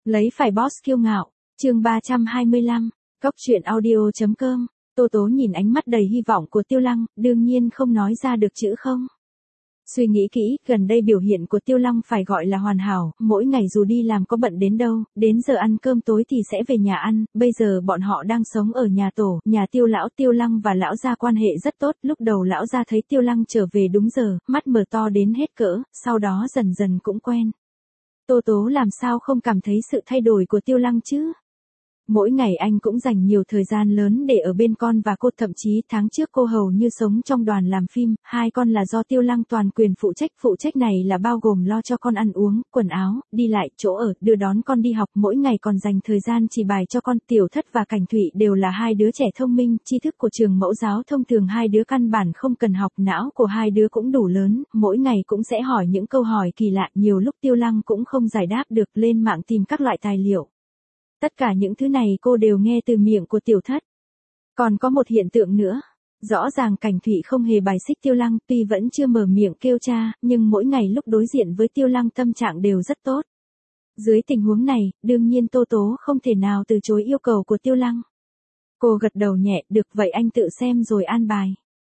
Lấy phải boss kiêu ngạo, chương 325, Cốc truyện audio.com, Tô Tố nhìn ánh mắt đầy hy vọng của Tiêu Lăng, đương nhiên không nói ra được chữ không. Suy nghĩ kỹ, gần đây biểu hiện của Tiêu Lăng phải gọi là hoàn hảo, mỗi ngày dù đi làm có bận đến đâu, đến giờ ăn cơm tối thì sẽ về nhà ăn, bây giờ bọn họ đang sống ở nhà tổ, nhà Tiêu lão. Tiêu Lăng và lão gia quan hệ rất tốt, lúc đầu lão gia thấy Tiêu Lăng trở về đúng giờ, mắt mở to đến hết cỡ, sau đó dần dần cũng quen. Tô Tố làm sao không cảm thấy sự thay đổi của Tiêu Lăng chứ? Mỗi ngày anh cũng dành nhiều thời gian lớn để ở bên con và cô, thậm chí tháng trước cô hầu như sống trong đoàn làm phim, hai con là do Tiêu Lăng toàn quyền phụ trách này là bao gồm lo cho con ăn uống, quần áo, đi lại, chỗ ở, đưa đón con đi học, mỗi ngày còn dành thời gian chỉ bài cho con. Tiểu Thất và Cảnh Thụy đều là hai đứa trẻ thông minh, tri thức của trường mẫu giáo thông thường hai đứa căn bản không cần học, não của hai đứa cũng đủ lớn, mỗi ngày cũng sẽ hỏi những câu hỏi kỳ lạ, nhiều lúc Tiêu Lăng cũng không giải đáp được, lên mạng tìm các loại tài liệu. Tất cả những thứ này cô đều nghe từ miệng của Tiểu Thất. Còn có một hiện tượng nữa. Rõ ràng Cảnh Thụy không hề bài xích Tiêu Lăng, tuy vẫn chưa mở miệng kêu cha, nhưng mỗi ngày lúc đối diện với Tiêu Lăng tâm trạng đều rất tốt. Dưới tình huống này, đương nhiên Tô Tố không thể nào từ chối yêu cầu của Tiêu Lăng. Cô gật đầu nhẹ, được vậy anh tự xem rồi an bài.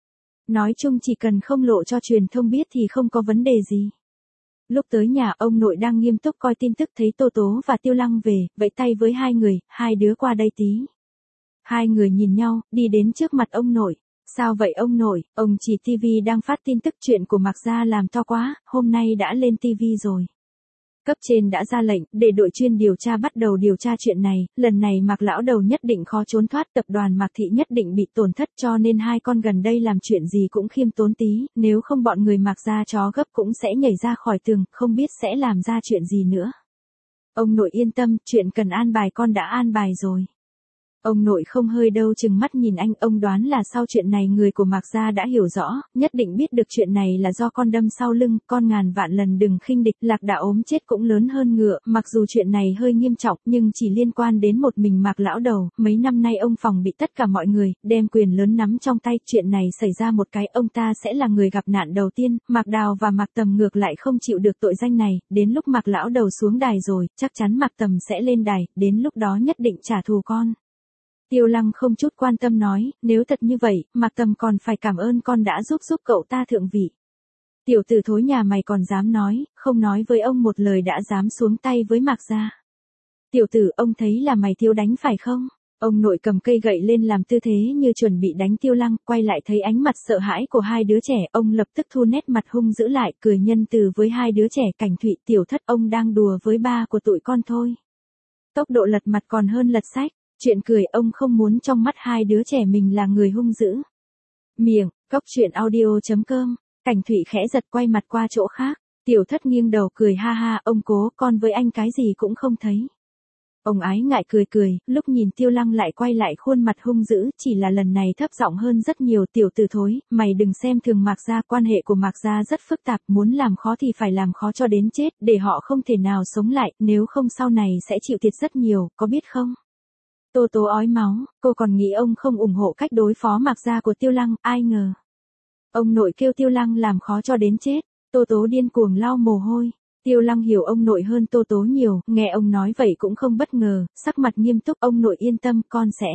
Nói chung chỉ cần không lộ cho truyền thông biết thì không có vấn đề gì. Lúc tới nhà, ông nội đang nghiêm túc coi tin tức, thấy Tô Tố và Tiêu Lăng về, vẫy tay với hai người, hai đứa qua đây tí. Hai người nhìn nhau, đi đến trước mặt ông nội. Sao vậy ông nội? Ông chỉ TV đang phát tin tức chuyện của Mạc Gia làm to quá, hôm nay đã lên TV rồi. Cấp trên đã ra lệnh, để đội chuyên điều tra bắt đầu điều tra chuyện này, lần này Mạc lão đầu nhất định khó trốn thoát, tập đoàn Mạc Thị nhất định bị tổn thất, cho nên hai con gần đây làm chuyện gì cũng khiêm tốn tí, nếu không bọn người Mạc gia chó gấp cũng sẽ nhảy ra khỏi tường, không biết sẽ làm ra chuyện gì nữa. Ông nội yên tâm, chuyện cần an bài con đã an bài rồi. Ông nội không hơi đâu chừng mắt nhìn anh, ông đoán là sau chuyện này người của Mạc Gia đã hiểu rõ, nhất định biết được chuyện này là do con đâm sau lưng, con ngàn vạn lần đừng khinh địch, Lạc đã ốm chết cũng lớn hơn ngựa, mặc dù chuyện này hơi nghiêm trọng nhưng chỉ liên quan đến một mình Mạc lão đầu, mấy năm nay ông phòng bị tất cả mọi người, đem quyền lớn nắm trong tay, chuyện này xảy ra một cái ông ta sẽ là người gặp nạn đầu tiên, Mạc Đào và Mạc Tầm ngược lại không chịu được tội danh này, đến lúc Mạc lão đầu xuống đài rồi, chắc chắn Mạc Tầm sẽ lên đài, đến lúc đó nhất định trả thù con. Tiêu Lăng không chút quan tâm nói, nếu thật như vậy, Mạc Tầm còn phải cảm ơn con đã giúp cậu ta thượng vị. Tiểu tử thối nhà mày còn dám nói, không nói với ông một lời đã dám xuống tay với Mạc Gia. Tiểu tử, ông thấy là mày thiếu đánh phải không? Ông nội cầm cây gậy lên làm tư thế như chuẩn bị đánh Tiêu Lăng, quay lại thấy ánh mặt sợ hãi của hai đứa trẻ, ông lập tức thu nét mặt hung dữ lại, cười nhân từ với hai đứa trẻ. Cảnh Thụy, Tiểu Thất, ông đang đùa với ba của tụi con thôi. Tốc độ lật mặt còn hơn lật sách. Chuyện cười, ông không muốn trong mắt hai đứa trẻ mình là người hung dữ. Miệng, Cốc truyện audio.com, Cảnh Thụy khẽ giật quay mặt qua chỗ khác, Tiểu Thất nghiêng đầu cười ha ha, ông cố, con với anh cái gì cũng không thấy. Ông ái ngại cười, lúc nhìn Tiêu Lăng lại quay lại khuôn mặt hung dữ, chỉ là lần này thấp giọng hơn rất nhiều, tiểu tử thối, mày đừng xem thường Mạc Gia, quan hệ của Mạc Gia rất phức tạp, muốn làm khó thì phải làm khó cho đến chết, để họ không thể nào sống lại, nếu không sau này sẽ chịu thiệt rất nhiều, có biết không? Tô Tố ói máu, cô còn nghĩ ông không ủng hộ cách đối phó Mạc Gia của Tiêu Lăng, ai ngờ. Ông nội kêu Tiêu Lăng làm khó cho đến chết, Tô Tố điên cuồng lau mồ hôi. Tiêu Lăng hiểu ông nội hơn Tô Tố nhiều, nghe ông nói vậy cũng không bất ngờ, sắc mặt nghiêm túc, ông nội yên tâm, con sẽ.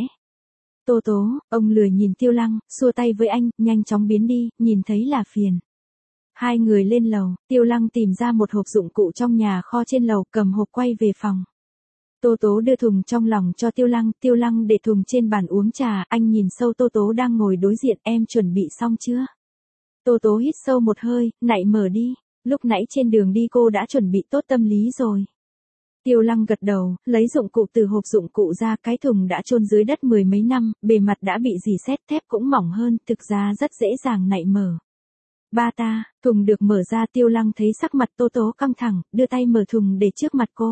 Tô Tố, ông lười nhìn Tiêu Lăng, xua tay với anh, nhanh chóng biến đi, nhìn thấy là phiền. Hai người lên lầu, Tiêu Lăng tìm ra một hộp dụng cụ trong nhà kho trên lầu, cầm hộp quay về phòng. Tô Tố đưa thùng trong lòng cho Tiêu Lăng để thùng trên bàn uống trà, anh nhìn sâu Tô Tố đang ngồi đối diện, em chuẩn bị xong chưa? Tô Tố hít sâu một hơi, nãy mở đi, lúc nãy trên đường đi cô đã chuẩn bị tốt tâm lý rồi. Tiêu Lăng gật đầu, lấy dụng cụ từ hộp dụng cụ ra, cái thùng đã chôn dưới đất mười mấy năm, bề mặt đã bị rỉ sét, thép cũng mỏng hơn, thực ra rất dễ dàng nảy mở. Ba ta, thùng được mở ra, Tiêu Lăng thấy sắc mặt Tô Tố căng thẳng, đưa tay mở thùng để trước mặt cô.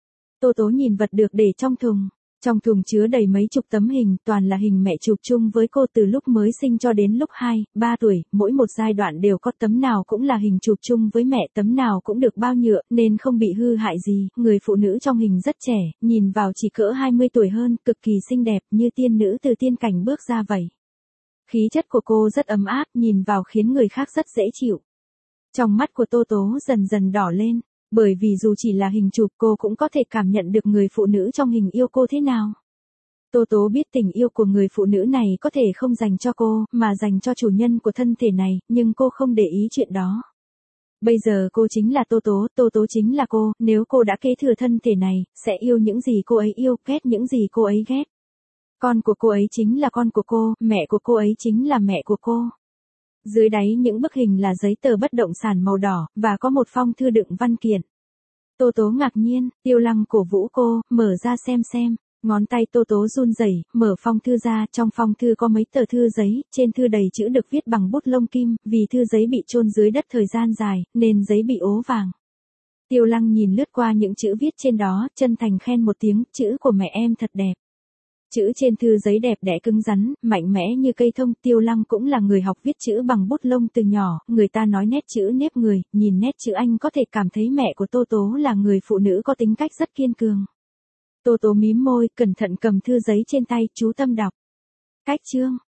Tô Tố nhìn vật được để trong thùng. Trong thùng chứa đầy mấy chục tấm hình, toàn là hình mẹ chụp chung với cô từ lúc mới sinh cho đến lúc 2, 3 tuổi, mỗi một giai đoạn đều có tấm nào cũng là hình chụp chung với mẹ, tấm nào cũng được bao nhựa, nên không bị hư hại gì. Người phụ nữ trong hình rất trẻ, nhìn vào chỉ cỡ 20 tuổi hơn, cực kỳ xinh đẹp, như tiên nữ từ tiên cảnh bước ra vậy. Khí chất của cô rất ấm áp, nhìn vào khiến người khác rất dễ chịu. Trong mắt của Tô Tố dần dần đỏ lên. Bởi vì dù chỉ là hình chụp cô cũng có thể cảm nhận được người phụ nữ trong hình yêu cô thế nào. Tô Tố biết tình yêu của người phụ nữ này có thể không dành cho cô, mà dành cho chủ nhân của thân thể này, nhưng cô không để ý chuyện đó. Bây giờ cô chính là Tô Tố chính là cô, nếu cô đã kế thừa thân thể này, sẽ yêu những gì cô ấy yêu, ghét những gì cô ấy ghét. Con của cô ấy chính là con của cô, mẹ của cô ấy chính là mẹ của cô. Dưới đáy những bức hình là giấy tờ bất động sản màu đỏ, và có một phong thư đựng văn kiện. Tô Tố ngạc nhiên, Tiêu Lăng cổ vũ cô, mở ra xem. Ngón tay Tô Tố run rẩy, mở phong thư ra, trong phong thư có mấy tờ thư giấy, trên thư đầy chữ được viết bằng bút lông kim, vì thư giấy bị chôn dưới đất thời gian dài, nên giấy bị ố vàng. Tiêu Lăng nhìn lướt qua những chữ viết trên đó, chân thành khen một tiếng, chữ của mẹ em thật đẹp. Chữ trên thư giấy đẹp đẽ cứng rắn, mạnh mẽ như cây thông. Tiêu Lăng cũng là người học viết chữ bằng bút lông từ nhỏ, người ta nói nét chữ nếp người, nhìn nét chữ anh có thể cảm thấy mẹ của Tô Tố là người phụ nữ có tính cách rất kiên cường. Tô Tố mím môi, cẩn thận cầm thư giấy trên tay, chú tâm đọc. Cách chương,